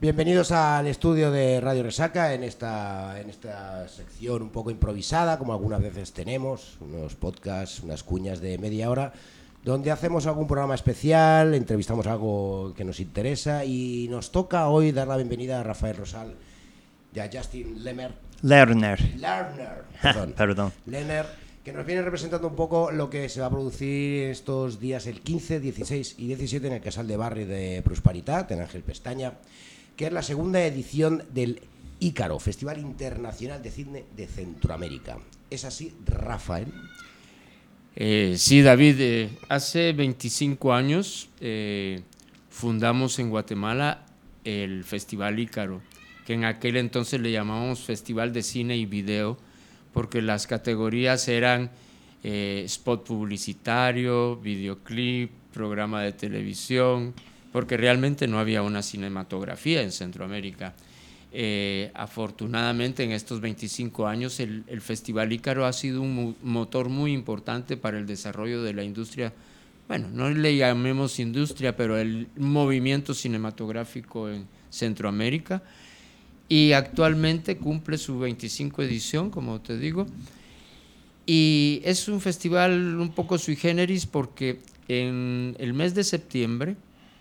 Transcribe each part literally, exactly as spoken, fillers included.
bienvenidos al estudio de Radio Resaca en esta, en esta sección un poco improvisada, como algunas veces tenemos, unos podcasts, unas cuñas de media hora, donde hacemos algún programa especial, entrevistamos algo que nos interesa y nos toca hoy dar la bienvenida a Rafael Rosal y a Justin Lerner. Lerner. Lerner, perdón. Perdón. Lerner, que nos viene representando un poco lo que se va a producir estos días, el quince, dieciséis y diecisiete en el Casal de Barri de Prosperitat, en Ángel Pestaña, que es la segunda edición del Ícaro, Festival Internacional de Cine de Centroamérica. ¿Es así, Rafael? Eh, sí, David, eh, hace veinticinco años eh, fundamos en Guatemala el Festival Ícaro, que en aquel entonces le llamábamos Festival de Cine y Video, porque las categorías eran eh, spot publicitario, videoclip, programa de televisión, porque realmente no había una cinematografía en Centroamérica. Eh, afortunadamente en estos veinticinco años el, el Festival Ícaro ha sido un motor muy importante para el desarrollo de la industria, bueno, no le llamemos industria, pero el movimiento cinematográfico en Centroamérica, y actualmente cumple su veinticinco edición, como te digo, y es un festival un poco sui generis porque en el mes de septiembre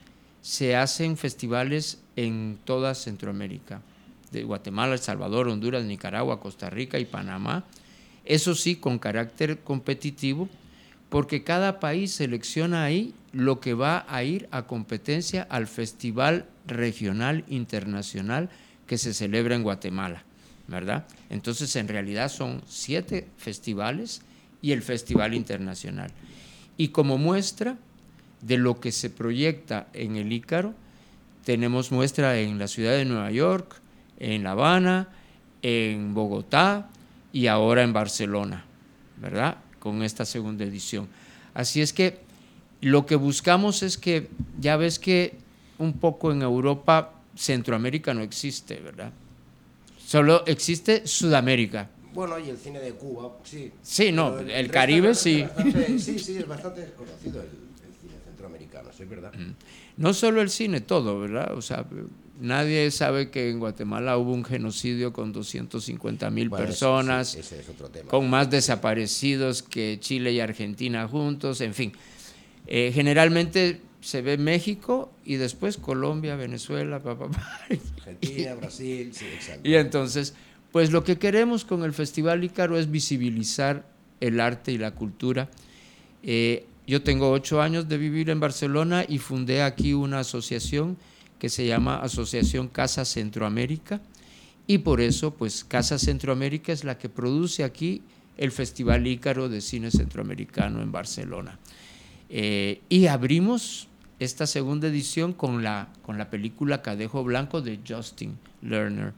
se hacen festivales en toda Centroamérica, de Guatemala, El Salvador, Honduras, Nicaragua, Costa Rica y Panamá, eso sí con carácter competitivo, porque cada país selecciona ahí lo que va a ir a competencia al Festival Regional Internacional que se celebra en Guatemala, ¿verdad? Entonces, en realidad son siete festivales y el Festival Internacional. Y como muestra de lo que se proyecta en el Ícaro, tenemos muestra en la ciudad de Nueva York, en La Habana, en Bogotá y ahora en Barcelona, ¿verdad? Con esta segunda edición. Así es que lo que buscamos es que, ya ves que un poco en Europa, Centroamérica no existe, ¿verdad? Solo existe Sudamérica. Bueno, y el cine de Cuba, sí. Sí, no, el, el Caribe sí. Bastante, sí, sí, es bastante desconocido el, el cine centroamericano, ¿sí es verdad? No solo el cine, todo, ¿verdad? O sea, nadie sabe que en Guatemala hubo un genocidio con doscientas cincuenta mil bueno, personas, ese, ese es otro tema, con más desaparecidos que Chile y Argentina juntos, en fin. Eh, generalmente se ve México y después Colombia, Venezuela, pa, pa, pa. Argentina, Brasil, sí, exacto. Y entonces, pues lo que queremos con el Festival Ícaro es visibilizar el arte y la cultura. Eh, yo tengo ocho años de vivir en Barcelona y fundé aquí una asociación que se llama Asociación Casa Centroamérica, y por eso, pues Casa Centroamérica es la que produce aquí el Festival Ícaro de Cine Centroamericano en Barcelona. Eh, y abrimos esta segunda edición con la, con la película Cadejo Blanco de Justin Lerner,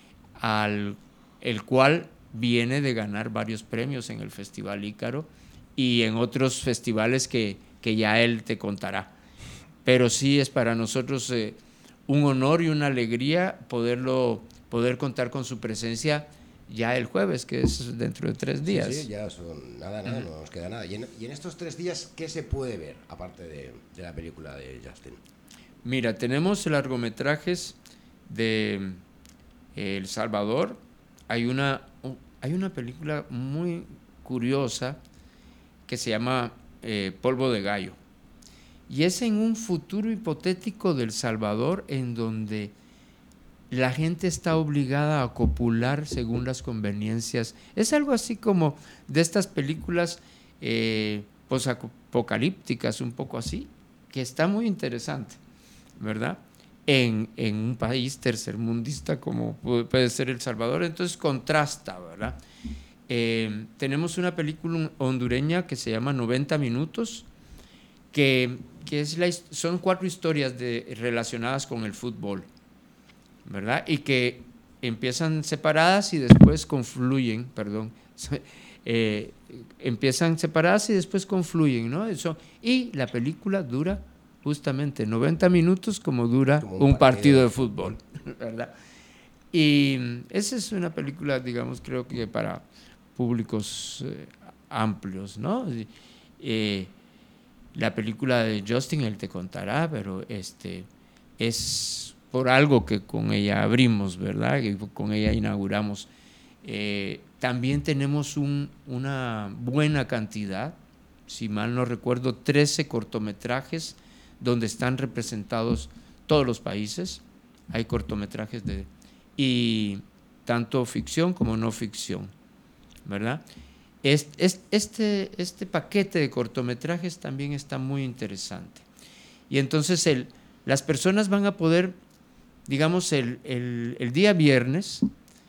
al, el cual viene de ganar varios premios en el Festival Ícaro y en otros festivales que, que ya él te contará. Pero sí es para nosotros eh, un honor y una alegría poderlo, poder contar con su presencia ya el jueves, que es dentro de tres días. Sí, sí, ya son nada, nada, no nos queda nada. Y en, y en estos tres días, ¿qué se puede ver, aparte de, de la película de Justin? Mira, tenemos largometrajes de eh, El Salvador. Hay una, hay una película muy curiosa que se llama eh, Polvo de Gallo. Y es en un futuro hipotético del Salvador en donde la gente está obligada a copular según las conveniencias. Es algo así como de estas películas eh, posapocalípticas, un poco así, que está muy interesante, ¿verdad? En, en un país tercermundista como puede ser El Salvador, entonces contrasta, ¿verdad? Eh, tenemos una película hondureña que se llama noventa minutos, que, que es la, son cuatro historias de, relacionadas con el fútbol, ¿verdad? Y que empiezan separadas y después confluyen, perdón, eh, empiezan separadas y después confluyen, ¿no? Eso, y la película dura justamente noventa minutos como dura como un, un partido, partido de fútbol, ¿verdad? Y esa es una película, digamos, creo que para públicos eh, amplios, ¿no? Eh, la película de Justin, él te contará, pero este, es por algo que con ella abrimos, ¿verdad? Que con ella inauguramos. Eh, también tenemos un, una buena cantidad, si mal no recuerdo, trece cortometrajes donde están representados todos los países. Hay cortometrajes de y tanto ficción como no ficción, ¿verdad? Este, este, este paquete de cortometrajes también está muy interesante. Y entonces el, las personas van a poder, digamos, el, el, el día viernes,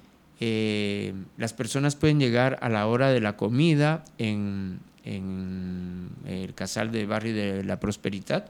eh, las personas pueden llegar a la hora de la comida en, en el Casal de Barri de la Prosperidad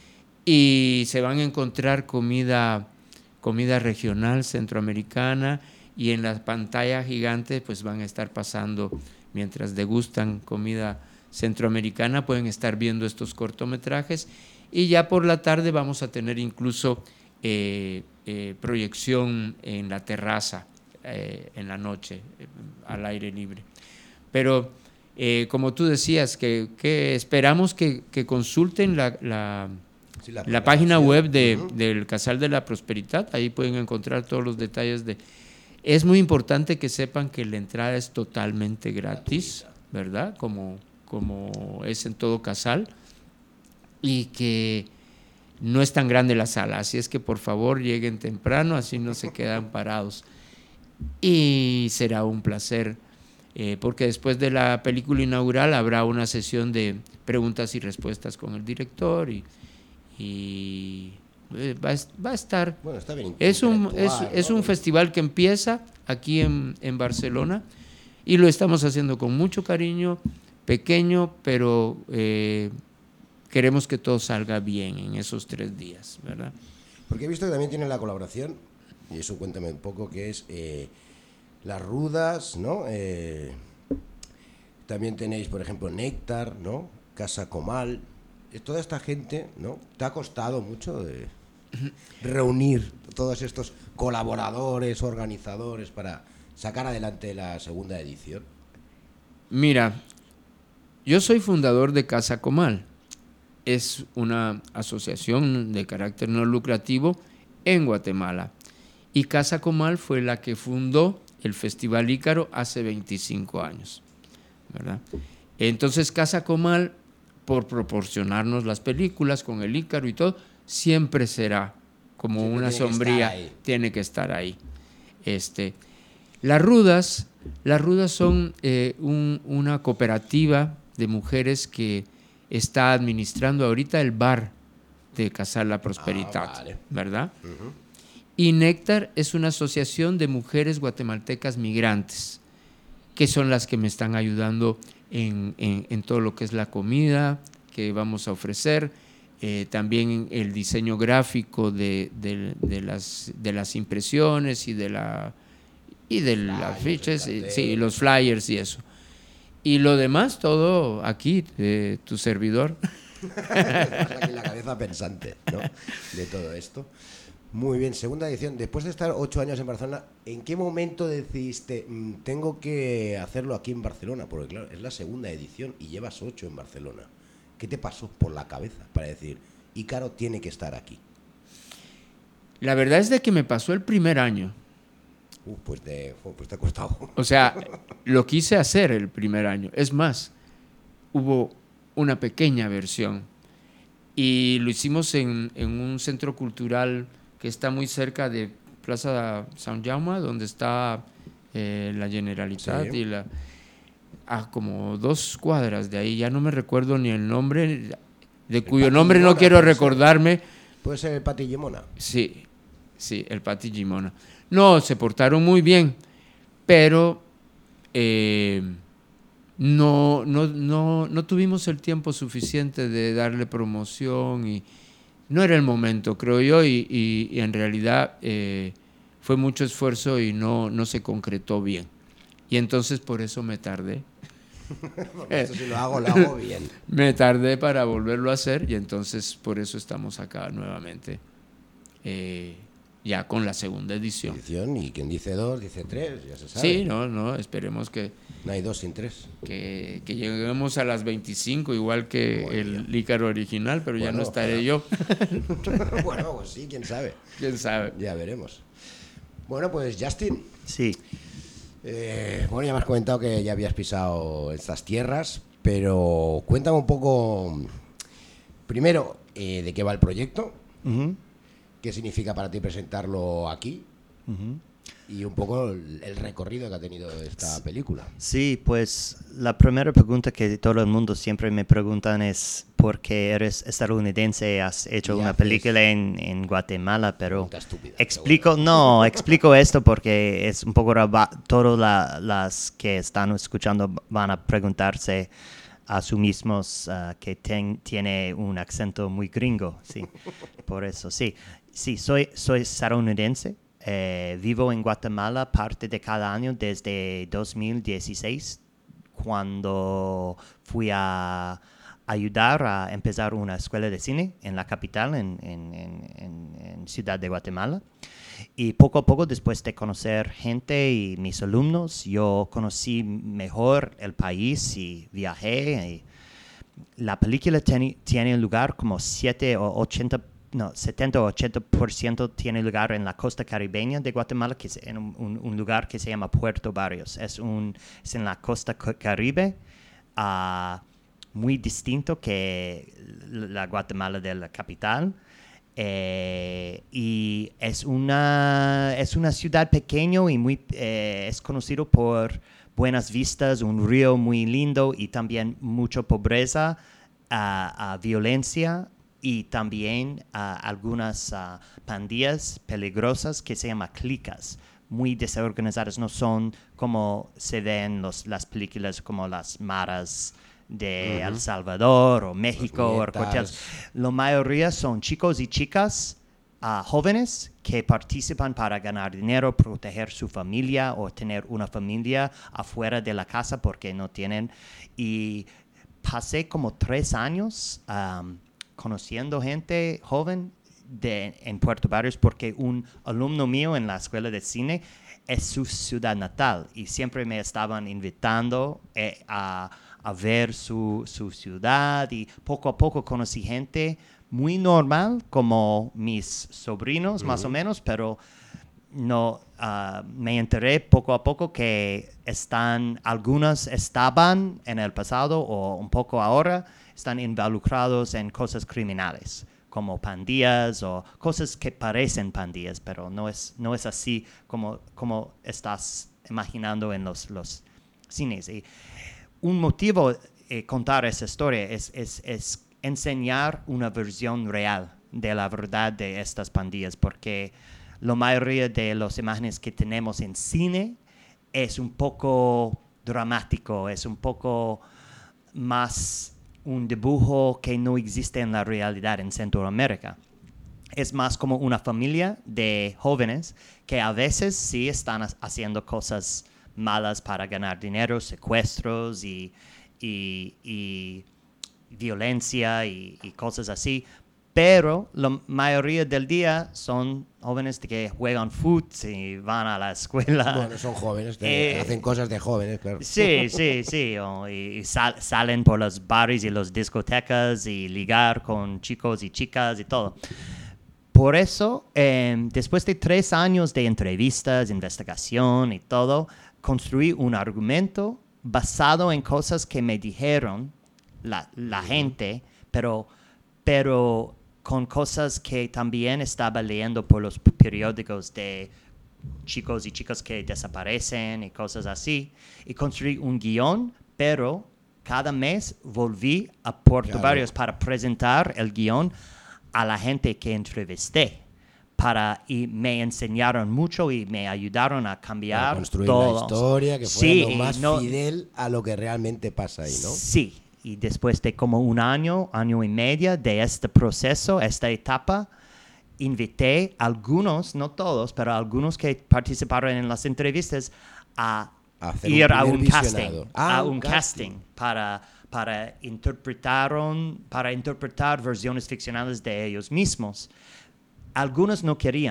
y se van a encontrar comida, comida regional centroamericana, y en la pantalla gigante pues van a estar pasando, mientras degustan comida centroamericana, pueden estar viendo estos cortometrajes, y ya por la tarde vamos a tener incluso eh, eh, proyección en la terraza, eh, en la noche, eh, al aire libre. Pero eh, como tú decías, que, que esperamos que, que consulten la, la, sí, la, la página web de, uh-huh. del Casal de la Prosperidad, ahí pueden encontrar todos los detalles de... Es muy importante que sepan que la entrada es totalmente gratis, ¿verdad? Como, como es en todo casal, y que no es tan grande la sala, así es que por favor lleguen temprano, así no se quedan parados. Y será un placer, eh, porque después de la película inaugural habrá una sesión de preguntas y respuestas con el director, y... y Va a, va a estar. Bueno, está bien. Es un, es, es un festival que empieza aquí en, en Barcelona y lo estamos haciendo con mucho cariño, pequeño, pero eh, queremos que todo salga bien en esos tres días, ¿verdad? Porque he visto que también tienen la colaboración, y eso cuéntame un poco, que es eh, Las Rudas, ¿no? Eh, también tenéis, por ejemplo, Néctar, ¿no? Casa Comal. Toda esta gente, ¿no? ¿Te ha costado mucho de reunir todos estos colaboradores, organizadores para sacar adelante la segunda edición? Mira, yo soy fundador de Casa Comal. Es una asociación de carácter no lucrativo en Guatemala. Y Casa Comal fue la que fundó el Festival Ícaro hace veinticinco años, ¿verdad? Entonces Casa Comal, por proporcionarnos las películas con el Ícaro y todo, siempre será como siempre una sombría, que tiene que estar ahí. Este, las Rudas, las Rudas son eh, un, una cooperativa de mujeres que está administrando ahorita el bar de Casal La Prosperidad, ah, vale. ¿verdad? Uh-huh. Y Néctar es una asociación de mujeres guatemaltecas migrantes, que son las que me están ayudando En, en, en todo lo que es la comida que vamos a ofrecer, eh, también el diseño gráfico de, de, de, las, de las impresiones y de la y de las fichas, y, sí, los flyers y eso. Y lo demás, todo aquí, eh, tu servidor. Aquí la cabeza pensante, ¿no? De todo esto. Muy bien, segunda edición. Después de estar ocho años en Barcelona, ¿en qué momento decidiste, mmm, tengo que hacerlo aquí en Barcelona? Porque claro, es la segunda edición y llevas ocho en Barcelona. ¿Qué te pasó por la cabeza para decir, Ícaro tiene que estar aquí? La verdad es de que me pasó el primer año. Uh, pues, te, pues te ha costado. O sea, lo quise hacer el primer año. Es más, hubo una pequeña versión y lo hicimos en, en un centro cultural que está muy cerca de Plaza Sant Jaume, donde está eh, la Generalitat, sí. y la, a como dos cuadras de ahí, ya no me recuerdo ni el nombre, de el cuyo nombre no quiero puede recordarme. Ser, ¿Puede ser el Pati Llimona? Sí, sí, el Pati Llimona. No, se portaron muy bien, pero eh, no, no, no, no tuvimos el tiempo suficiente de darle promoción y no era el momento, creo yo, y, y, y en realidad eh, fue mucho esfuerzo y no, no se concretó bien. Y entonces por eso me tardé. Eso si lo hago, lo hago bien. Me tardé para volverlo a hacer y entonces por eso estamos acá nuevamente. Eh, ya con la segunda edición. edición. Y quien dice dos, dice tres, ya se sabe. Sí, no, no, esperemos que... No hay dos sin tres. Que, que lleguemos a las veinticinco, igual que Buen el día. Ícaro original, pero Bueno, ya no estaré ojalá. yo. Bueno, pues sí, quién sabe. ¿Quién sabe? Ya veremos. Bueno, pues Justin. Sí. Eh, bueno, ya me has comentado que ya habías pisado estas tierras, pero cuéntame un poco, primero, eh, de qué va el proyecto, Uh-huh. qué significa para ti presentarlo aquí Uh-huh. y un poco el, el recorrido que ha tenido esta película. Sí, pues la primera pregunta que todo el mundo siempre me preguntan es ¿por qué eres estadounidense? Has hecho Y una haces- película en, en Guatemala, pero Pregunta estúpida, explico, no, explico esto porque es un poco raba- todas la- las que están escuchando van a preguntarse a sí mismos ah, que ten- tiene un acento muy gringo, sí, por eso, sí, sí, soy, soy estadounidense. Eh, vivo en Guatemala parte de cada año desde dos mil dieciséis, cuando fui a ayudar a empezar una escuela de cine en la capital, en, en, en, en- en Ciudad de Guatemala. Y poco a poco, después de conocer gente y mis alumnos, yo conocí mejor el país y viajé. Y la película tiene, tiene lugar como siete o ochenta no, setenta o ochenta por ciento tiene lugar en la costa caribeña de Guatemala, que es en un, un- un lugar que se llama Puerto Barrios. Es, un, es en la costa ca- caribe, ah, muy distinto que la Guatemala de la capital. Eh, y es una, es una ciudad pequeña y muy, eh, es conocido por buenas vistas, un río muy lindo y también mucha pobreza, ah, ah, violencia y también ah, algunas ah, pandillas peligrosas que se llaman clicas, muy desorganizadas, no son como se ven los, las películas como las maras de El Salvador o México o nietas. cualquier. La mayoría son chicos y chicas ah, jóvenes que participan para ganar dinero, proteger su familia o tener una familia afuera de la casa porque no tienen. Y pasé como tres años um, conociendo gente joven de, en Puerto Barrios porque un alumno mío en la escuela de cine es su ciudad natal y siempre me estaban invitando eh, a, a ver su, su ciudad y poco a poco conocí gente muy normal como mis sobrinos uh-huh. más o menos, pero no uh, me enteré poco a poco que están algunas estaban en el pasado o un poco ahora están involucrados en cosas criminales como pandillas o cosas que parecen pandillas, pero no es no es así como como estás imaginando en los los cines. Y un motivo de contar esa historia es es es enseñar una versión real de la verdad de estas pandillas, porque la mayoría de las imágenes que tenemos en cine es un poco dramático, es un poco más un dibujo que no existe en la realidad en Centroamérica. Es más como una familia de jóvenes que a veces sí están haciendo cosas malas para ganar dinero, secuestros y, y, y violencia y, y cosas así. Pero la mayoría del día son jóvenes que juegan fútbol y van a la escuela. Bueno, son jóvenes, de, Eh, hacen cosas de jóvenes, claro. Sí, sí, sí. o- y y sal- salen por los bares y las discotecas y ligar con chicos y chicas y todo. Por eso, eh, después de tres años de entrevistas, investigación y todo, construí un argumento basado en cosas que me dijeron la, la gente, pero, pero con cosas que también estaba leyendo por los periódicos de chicos y chicas que desaparecen y cosas así. Y construí un guión, pero cada mes volví a Puerto Claro. Barrios para presentar el guión a la gente que entrevisté. Para, y me enseñaron mucho y me ayudaron a cambiar Para construir todo. la historia que fuera Sí, lo y más no- fidel a lo que realmente pasa ahí, ¿no? Sí, y después de como un año, año y medio de este proceso, esta etapa, invité a algunos, no todos, pero a algunos que participaron en las entrevistas a Hacer ir un a primer un visionado. casting, Ah, a un un casting. casting para, para, interpretaron, para interpretar versiones ficcionales de ellos mismos. Algunos no querían,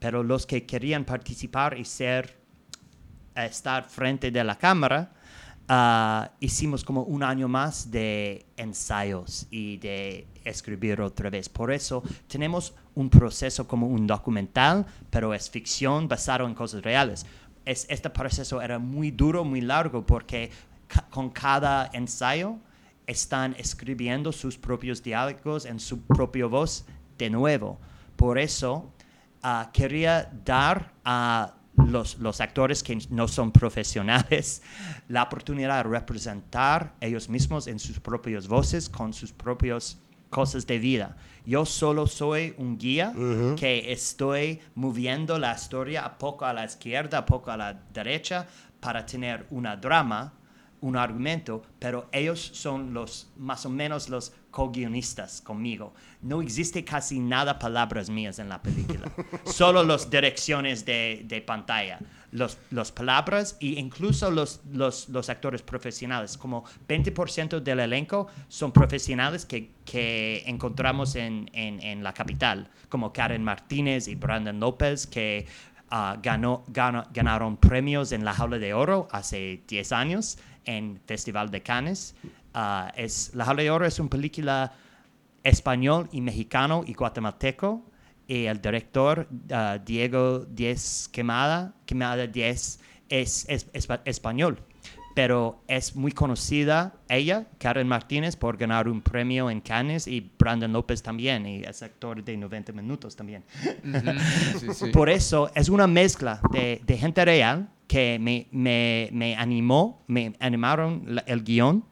pero los que querían participar y ser, estar frente de la cámara, uh, hicimos como un año más de ensayos y de escribir otra vez. Por eso tenemos un proceso como un documental, pero es ficción basado en cosas reales. Es, este proceso era muy duro, muy largo, porque ca- con cada ensayo están escribiendo sus propios diálogos en su propia voz de nuevo. Por eso uh, quería dar a los, los actores que no son profesionales la oportunidad de representar ellos mismos en sus propias voces, con sus propias cosas de vida. Yo solo soy un guía uh-huh. que estoy moviendo la historia a poco a la izquierda, a poco a la derecha, para tener una drama, un argumento, pero ellos son los más o menos los co-guionistas conmigo. No existe casi nada palabras mías en la película, solo las direcciones de, de pantalla, los, los palabras e incluso los, los, los actores profesionales. Como veinte por ciento del elenco son profesionales que, que encontramos en, en, en la capital, como Karen Martínez y Brandon López, que uh, ganó, ganó, ganaron premios en la Jaula de Oro hace diez años en Festival de Cannes. Uh, es, La Jaula de Oro es una película español y mexicano y guatemalteco, y el director uh, Diego Diez Quemada, Quemada Diez es, es, es español, pero es muy conocida ella, Karen Martínez, por ganar un premio en Cannes, y Brandon López también, y es actor de noventa minutos también. Uh-huh. Sí, sí. Por eso es una mezcla de, de gente real que me, me, me animó, me animaron la, el guión,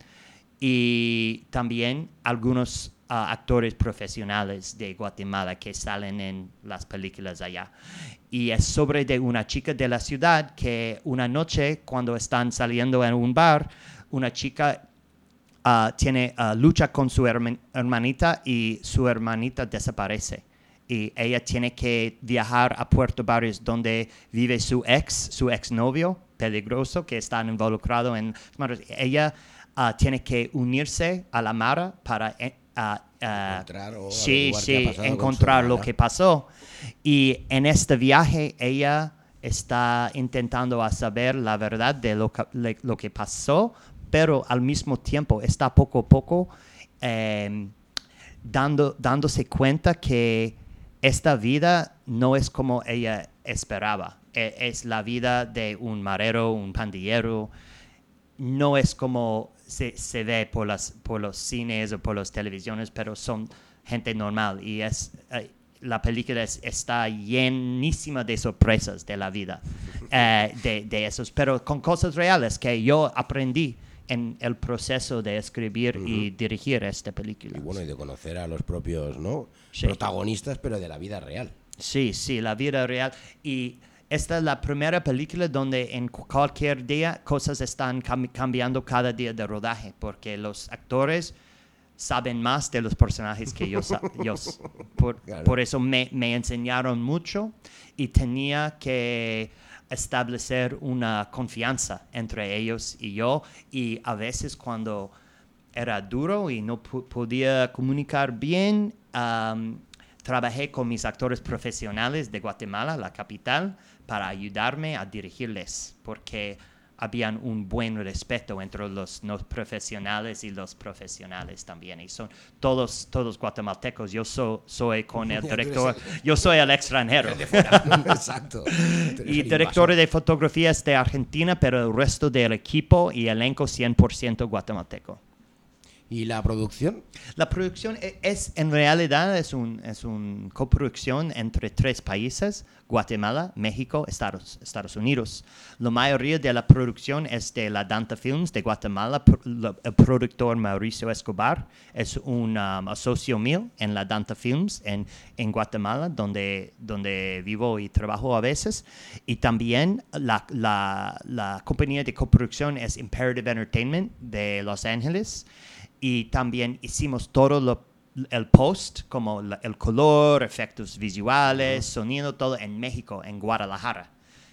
y también algunos uh, actores profesionales de Guatemala que salen en las películas allá. Y es sobre de una chica de la ciudad que una noche, cuando están saliendo en un bar, una chica uh, tiene uh, lucha con su herman- hermanita y su hermanita desaparece. Y ella tiene que viajar a Puerto Barrios, donde vive su ex, su exnovio peligroso, que está involucrado en... Ella uh, tiene que unirse a la Mara para uh, uh, encontrar, o sí, sí, encontrar lo que pasó. Y en este viaje ella está intentando saber la verdad de lo que, le, lo que pasó, pero al mismo tiempo está poco a poco eh, dando, dándose cuenta que esta vida no es como ella esperaba. E- es la vida de un marero, un pandillero. No es como se, se ve por, las, por los cines o por las televisiones, pero son gente normal. Y es, eh, la película es, está llenísima de sorpresas de la vida, eh, de, de esos, pero con cosas reales que yo aprendí en el proceso de escribir uh-huh. y dirigir esta película. Y bueno, y de conocer a los propios, ¿no? Sí. protagonistas, pero de la vida real. Sí, sí, la vida real. Y esta es la primera película donde en cualquier día cosas están cam- cambiando cada día de rodaje, porque los actores saben más de los personajes que yo. yo por, claro. por eso me, me enseñaron mucho, y tenía que establecer una confianza entre ellos y yo, y a veces cuando era duro y no p- podía comunicar bien, um, trabajé con mis actores profesionales de Guatemala, la capital, para ayudarme a dirigirles, porque habían un buen respeto entre los no profesionales y los profesionales también. Y son todos, todos guatemaltecos. Yo so, soy con el director, yo soy el extranjero. Exacto. Y director de fotografía es de Argentina, pero el resto del equipo y elenco cien por ciento guatemalteco. ¿Y la producción? La producción es, en realidad, es un, es un coproducción entre tres países: Guatemala, México, Estados, Estados Unidos. La mayoría de la producción es de la Danta Films de Guatemala. El productor Mauricio Escobar es un um, socio mío en la Danta Films en, en Guatemala, donde, donde vivo y trabajo a veces. Y también la, la, la compañía de coproducción es Imperative Entertainment de Los Ángeles. Y también hicimos todo lo, el post, como la, el color, efectos visuales, uh-huh. sonido, todo en México, en Guadalajara,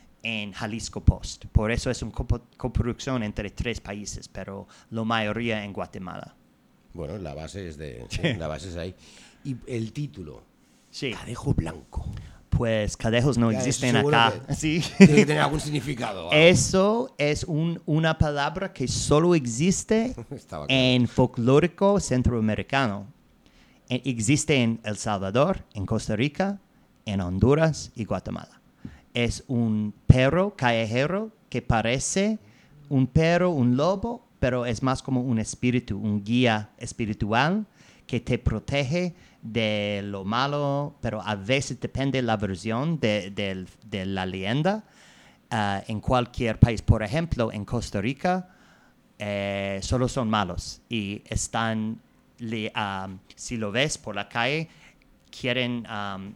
en Jalisco Post. Por eso es una copo, coproducción entre tres países, pero la mayoría en Guatemala. Bueno, la base es de, sí, la base es ahí. Y el título, sí. Cadejo Blanco. Pues cadejos no Ya, existen seguro acá. que- Sí. Tiene que tener algún significado. o algo. Eso es un- una palabra que solo existe Estaba claro. en folclórico centroamericano. E- Existe en El Salvador, en Costa Rica, en Honduras y Guatemala. Es un perro callejero que parece un perro, un lobo, pero es más como un espíritu, un guía espiritual que te protege de lo malo, pero a veces depende la versión de, de- de la leyenda. Ah, en cualquier país, por ejemplo, en Costa Rica, eh, solo son malos y están, le- um, si lo ves por la calle, quieren um,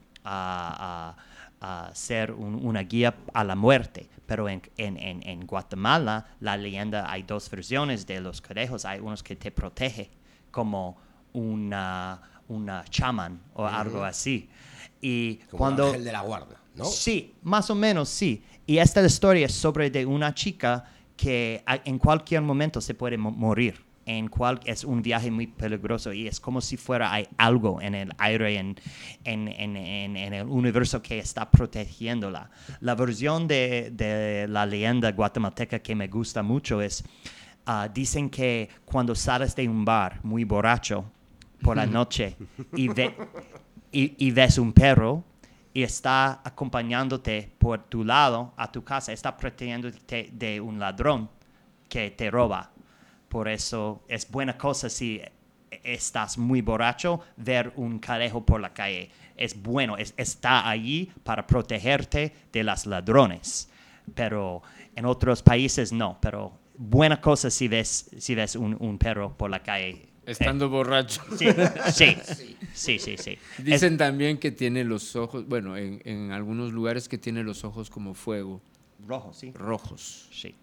a- a- a ser un- una guía a la muerte. Pero en, en- en- en Guatemala, la leyenda, hay dos versiones de los conejos. Hay unos que te protege como una, una chamán o algo así. Y Como cuando... un ángel de la guarda, ¿no? Sí, más o menos sí. Y esta historia es sobre de una chica que a- en cualquier momento se puede mo- morir. En cual, es un viaje muy peligroso y es como si fuera hay algo en el aire, en, en, en, en, en el universo que está protegiéndola. La versión de, de la leyenda guatemalteca que me gusta mucho es, ah, dicen que cuando sales de un bar muy borracho por la noche y, ve, y, y ves un perro, y está acompañándote por tu lado a tu casa, está protegiéndote de un ladrón que te roba. Por eso es buena cosa si estás muy borracho, ver un cadejo por la calle. Es bueno, es, está allí para protegerte de los ladrones. Pero en otros países no, pero buena cosa si ves, si ves un, un perro por la calle. Estando borracho. Sí, sí, sí, sí, sí. Dicen también que tiene los ojos, bueno, en, en algunos lugares que tiene los ojos como fuego, Es rojo, sí. rojos. Sí.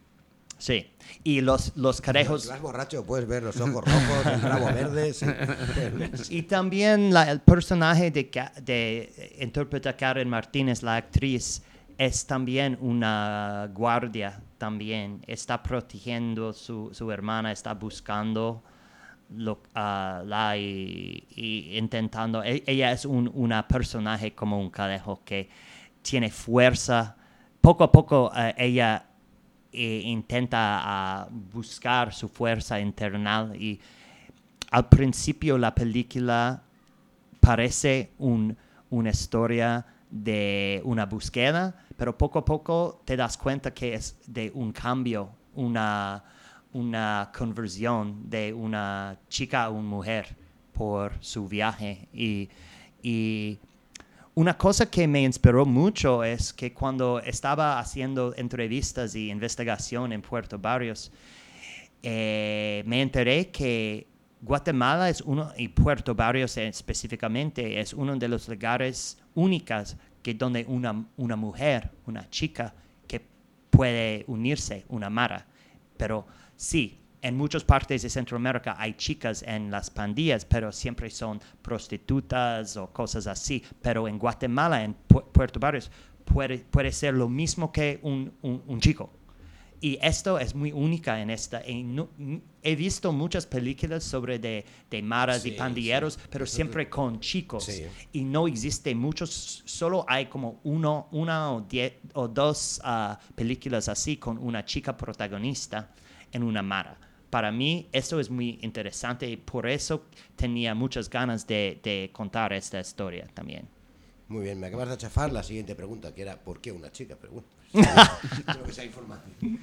Sí. Y los, los Si carejos... vas borracho puedes ver los ojos rojos, el rabo verde. Sí. Puedes ver, sí. Y también la- el personaje de, Ca- de eh, interpreta Karen Martínez, la actriz, es también una guardia también. Está protegiendo su, su hermana, está buscando lo, ah, la y, y intentando. e- Ella es un una personaje como un cadejo que tiene fuerza. Poco a poco eh, ella eh, intenta ah, buscar su fuerza interna y al principio la película parece un- una historia de una búsqueda, pero poco a poco te das cuenta que es de un cambio, una, una conversión de una chica a una mujer por su viaje. Y, y una cosa que me inspiró mucho es que cuando estaba haciendo entrevistas y investigación en Puerto Barrios, eh, me enteré que Guatemala es uno, y Puerto Barrios específicamente, es uno de los lugares únicos que donde una, una mujer, una chica, que puede unirse, una mara. Pero sí, en muchas partes de Centroamérica hay chicas en las pandillas, pero siempre son prostitutas o cosas así. Pero en Guatemala, en Pu- Puerto Barrios, puede, puede ser lo mismo que un, un, un chico. Y esto es muy única en esta. en no- n- he visto muchas películas sobre de, de maras Sí, y pandilleros, sí. pero siempre con chicos. Sí. Y no existe muchos, solo hay como uno, una o, diez, o dos ah, películas así con una chica protagonista en una mara. Para mí eso es muy interesante y por eso tenía muchas ganas de, de contar esta historia también. Muy bien, me acabas de achafar la siguiente pregunta, que era ¿por qué una chica? Pero bueno, creo que sea informativo.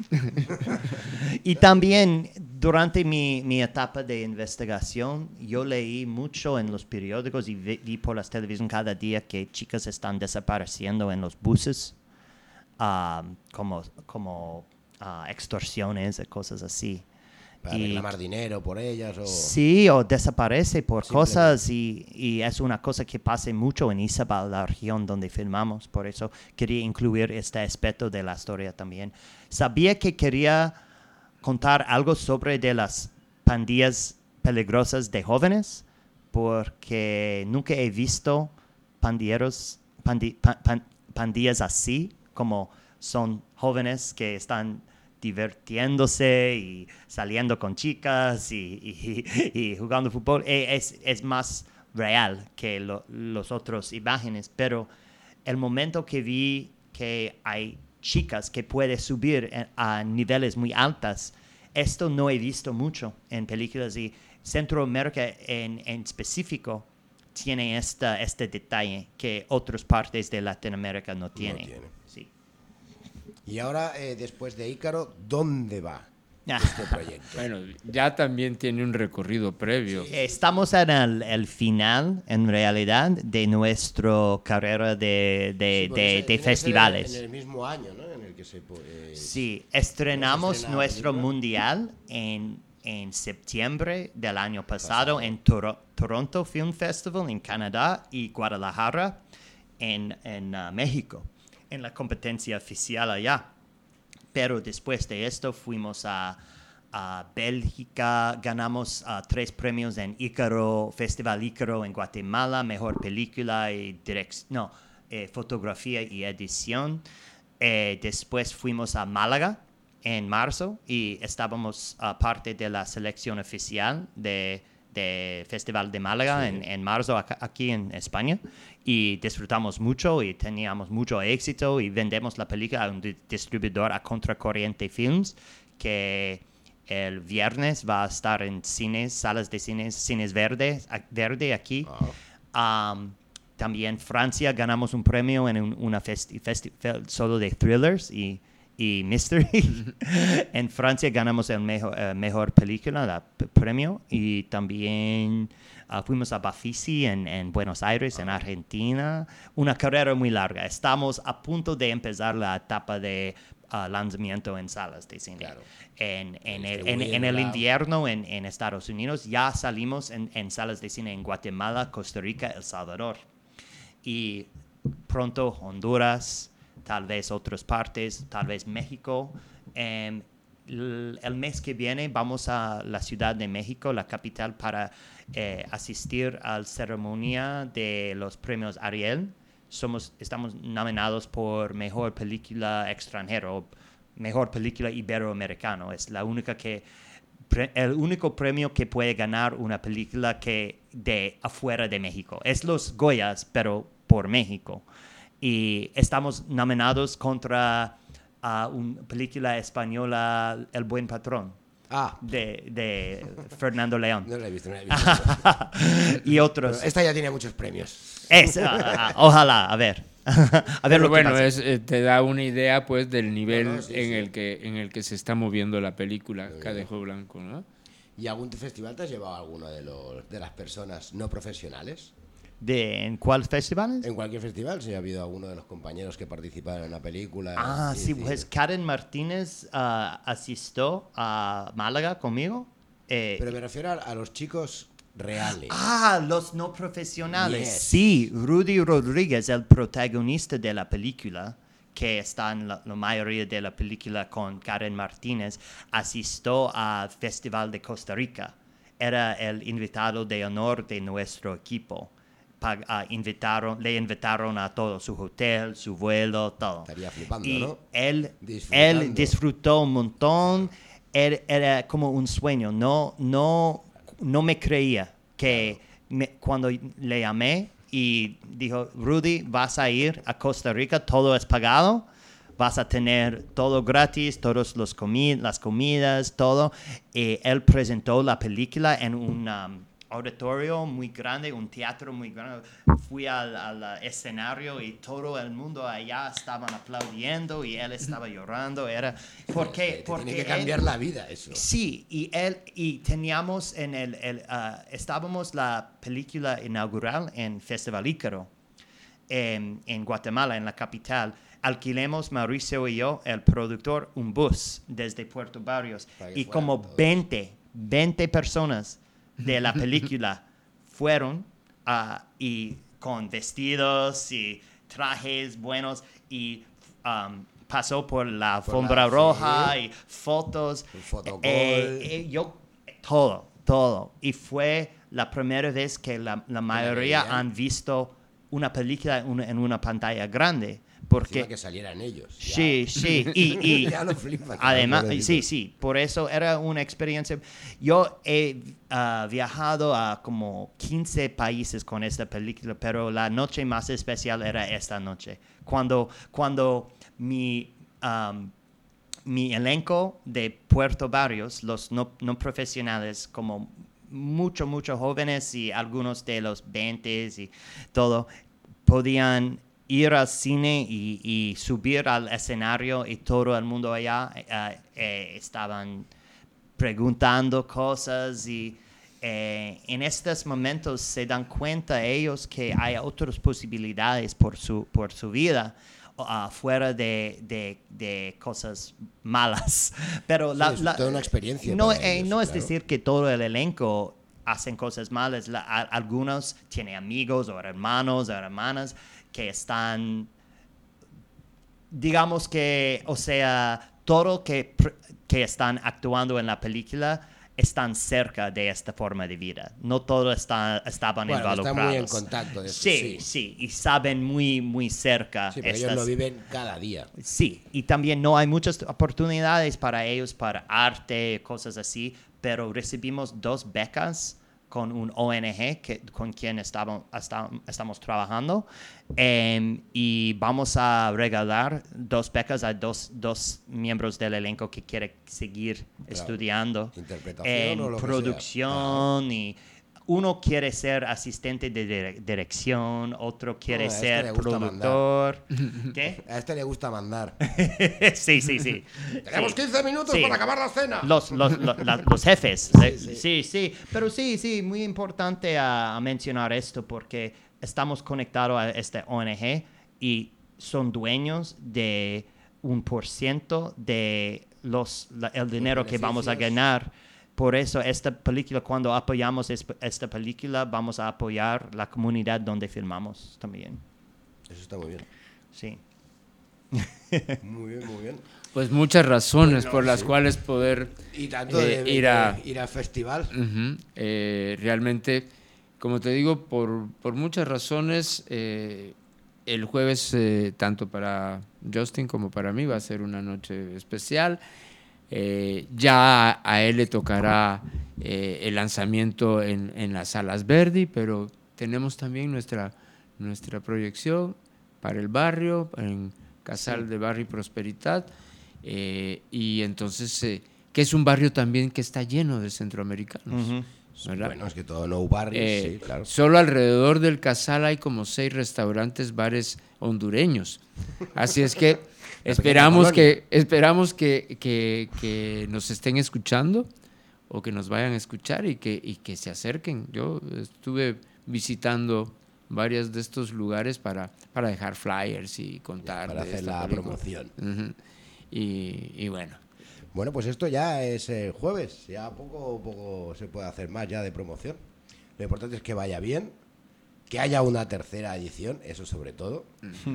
Y también durante mi, mi etapa de investigación, yo leí mucho en los periódicos y vi, vi por la televisión cada día que chicas están desapareciendo en los buses, ah, como, como ah, extorsiones y cosas así. Para Y- reclamar dinero por ellas o... Sí, o desaparece por Simplemente. cosas y, y es una cosa que pasa mucho en Izabal, la región donde filmamos. Por eso quería incluir este aspecto de la historia también. Sabía que quería contar algo sobre de las pandillas peligrosas de jóvenes, porque nunca he visto pandilleros, pandi- pa- pan- pandillas así, como son jóvenes que están divirtiéndose y saliendo con chicas y, y- y jugando fútbol. Eh, Es, es más real que lo- los otros imágenes, pero el momento que vi que hay chicas que pueden subir a niveles muy altos, esto no he visto mucho en películas, y Centroamérica en, en específico tiene esta, este detalle que otras partes de Latinoamérica no tienen. No tiene. Sí. Y ahora, eh, después de Ícaro, ¿dónde va este proyecto? Bueno, ya también tiene un recorrido previo. Estamos en el, el final, en realidad, de nuestra carrera de, de, Sí, de, ese- de tiene que ser festivales. En el mismo año, ¿no? En el que se... eh, Sí, estrenamos estrenado nuestro película? mundial en, en septiembre del año pasado, Pasado. en Toro- Toronto Film Festival en Canadá y Guadalajara en, en uh, México, en la competencia oficial allá. Pero después de esto fuimos a, a Bélgica, ganamos uh, tres premios en Ícaro, Festival Ícaro en Guatemala, mejor película y direc- no, eh, fotografía y edición. Eh, después fuimos a Málaga en marzo y estábamos uh, parte de la selección oficial de, de Festival de Málaga Sí. en, en marzo acá- aquí en España, y disfrutamos mucho y teníamos mucho éxito, y vendemos la película a un di- distribuidor, a Contracorriente Films, que el viernes va a estar en cines, salas de cines, cines verde, a- verde aquí. Um, también Francia ganamos un premio en un, una festi- festi- fe- solo de thrillers y, y mystery. En Francia ganamos el mejor, eh, mejor película, la p- premio, y también uh, fuimos a Bafisi en, en Buenos Aires, en Argentina. Una carrera muy larga. Estamos a punto de empezar la etapa de uh, lanzamiento en salas de cine. Claro. En, en, el, en, Distribuyendo en el la- invierno en, en Estados Unidos, ya salimos en, en salas de cine en Guatemala, Costa Rica, El Salvador. Y pronto Honduras, tal vez otras partes, tal vez México. Em, el, el mes que viene vamos a la Ciudad de México, la capital, para eh, asistir a la ceremonia de los premios Ariel. Somos, estamos nominados por Mejor Película Extranjera o Mejor Película Iberoamericana. Es la única que Pre- el único premio que puede ganar una película que de afuera de México. Es los Goyas, pero por México. Y estamos nominados contra uh, una película española, El Buen Patrón, Ah, de, de Fernando León. no la he visto, no la he visto. Y otros. Pero esta ya tiene muchos premios. Es, uh, uh, ojalá, a ver. a ver Pero lo que bueno, pasa. es, eh, te da una idea pues del nivel No, no, sí, en, sí. El que, en el que se está moviendo la película Cadejo Blanco, ¿no? ¿Y algún festival te has llevado a alguno de, los, de las personas no profesionales? ¿De, ¿En cuál festival? En cualquier festival, si ha habido alguno de los compañeros que participaron en la película. Ah, y sí, decir, pues Karen Martínez uh, asistió a Málaga conmigo. Eh, Pero me refiero a, a los chicos reales. Ah, los no profesionales. Yes. Sí, Rudy Rodríguez, el protagonista de la película, que está en la, la mayoría de la película con Karen Martínez, asistió al Festival de Costa Rica. Era el invitado de honor de nuestro equipo. Pag- ah, invitaron, le invitaron a todo su hotel, su vuelo, todo. Estaría flipando, y ¿no? él, Disfrutando. él disfrutó un montón. Era, era como un sueño. No, no, no me creía que me- cuando le llamé y dijo, Rudy, vas a ir a Costa Rica, todo es pagado, vas a tener todo gratis, todas los comi- las comidas, todo. Y él presentó la película en un um, auditorio muy grande, un teatro muy grande. Fui al, al escenario y todo el mundo allá estaban aplaudiendo y él estaba llorando. Era porque, Te porque tiene que él- cambiar la vida eso. Sí, y él y teníamos en el, el ah, estábamos la película inaugural en Festival Ícaro en, en Guatemala, en la capital. Alquilemos Mauricio y yo, el productor, un bus desde Puerto Barrios Para que y fueran como todos. veinte, veinte personas de la película fueron ah, y con vestidos y trajes buenos y um, pasó por la Por alfombra la- roja sí. y fotos. El fotocall. Eh, eh, yo, todo, todo. Y fue la primera vez que la, la mayoría veían. han visto una película en una, en una pantalla grande, porque Encima que salieran ellos. Ya. Sí, sí, y, y Ya lo flipas, además, pobrecito. sí, sí, por eso era una experiencia. Yo he uh, viajado a como quince países con esta película, pero la noche más especial era esta noche, cuando, cuando mi, um, mi elenco de Puerto Barrios, los no, no profesionales, como muchos, muchos jóvenes y algunos de los veinte y todo, podían ir al cine y, y subir al escenario y todo el mundo allá eh, eh, estaban preguntando cosas y eh, en estos momentos se dan cuenta ellos que hay otras posibilidades por su, por su vida uh, fuera de, de, de cosas malas. Pero Sí, la, es la, toda una experiencia no, para eh, ellos, no es claro. decir que todo el elenco hacen cosas malas. La, a, algunos tienen amigos o hermanos o hermanas que están, digamos que, o sea, todo que, que están actuando en la película están cerca de esta forma de vida. No todos está, estaban Bueno, involucrados. están muy en contacto de eso, sí, sí. sí, y saben muy, muy cerca. Sí, pero estas, ellos lo viven cada día. Sí, y también no hay muchas oportunidades para ellos para arte, cosas así, pero recibimos dos becas con un O N G que, con quien estamos, hasta, estamos trabajando eh, y vamos a regalar dos becas a dos, dos miembros del elenco que quieren seguir Claro. estudiando Interpretación en o lo que sea. producción y uno quiere ser asistente de dire- dirección, otro quiere No, a este ser le gusta productor. ¿Qué? A este le gusta mandar. sí, sí, sí. Tenemos Sí. quince minutos Sí. para acabar la cena. Los, los, los, la- los jefes. Sí, sí, sí. sí, Pero sí, sí, muy importante a, a mencionar esto porque estamos conectados a este O N G y son dueños de un por ciento de los, la- el dinero que vamos a beneficios. ganar. Por eso esta película, cuando apoyamos es- esta película, vamos a apoyar la comunidad donde filmamos también. Eso está muy bien. Sí. Muy bien, muy bien. Pues muchas razones Bueno, por las sí. cuales poder Y tanto eh, de, ir a... de ir al festival. Ujú. Eh, realmente, como te digo, por, por muchas razones, eh, el jueves, eh, tanto para Justin como para mí, va a ser una noche especial. Eh, ya a, a él le tocará eh, el lanzamiento en, en las salas Verdi, pero tenemos también nuestra, nuestra proyección para el barrio, en Casal Sí. de Barrio y Prosperidad. Eh, y entonces, eh, que es un barrio también que está lleno de centroamericanos. Ujú. ¿verdad? Bueno, es que todo no barrios, Eh, sí, claro. Solo alrededor del Casal hay como seis restaurantes, bares hondureños. Así es que esperamos colonia. que esperamos que, que- que nos estén escuchando o que nos vayan a escuchar y que, y que se acerquen. Yo estuve visitando varios de estos lugares para, para dejar flyers y contar Para de hacer esta la película. promoción. Ujú. y, y bueno, Bueno, pues esto ya es el jueves. Ya poco poco se puede hacer más ya de promoción. Lo importante es que vaya bien, que haya una tercera edición, eso sobre todo.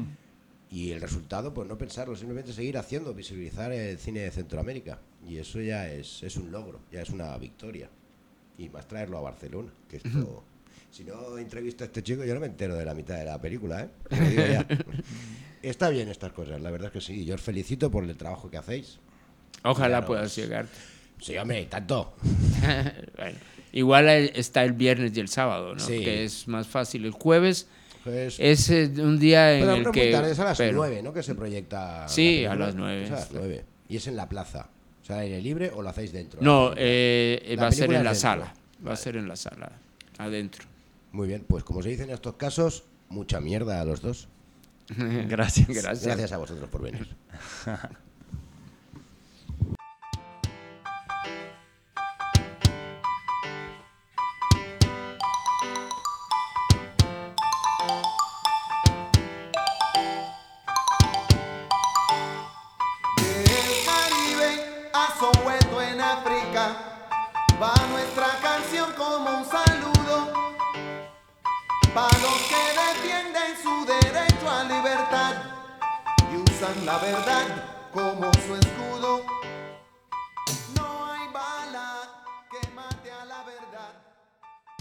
Y el resultado, pues no pensarlo, simplemente seguir haciendo, visibilizar el cine de Centroamérica. Y eso ya es, es un logro, ya es una victoria. Y más traerlo a Barcelona, que esto... Si no entrevisto a este chico, yo no me entero de la mitad de la película, ¿eh? Te lo digo ya. Está bien estas cosas, la verdad es que sí. Yo os felicito por el trabajo que hacéis. ojalá Claro, puedas pues, llegar. Sí, hombre, tanto. Bueno, igual el- está el viernes y el sábado, ¿no? Sí. Que es más fácil. El jueves Pues, es eh, un día en pero el no es que... muy tarde, es a las pero- nueve, ¿no? Que se proyecta. Sí, la a película. las nueve. Es a las nueve. Y es en la plaza. O sea, aire libre o lo hacéis dentro. No, La película. eh, La va a ser película en la es dentro. sala. Va a ser en la sala, adentro. Muy bien, pues como se dice en estos casos, mucha mierda a los dos. Gracias. Gracias. Gracias a vosotros por venir. Del Caribe a Soweto en África, va nuestra canción como un saludo para los que defienden su derecho a libertad y usan la verdad como su escudo.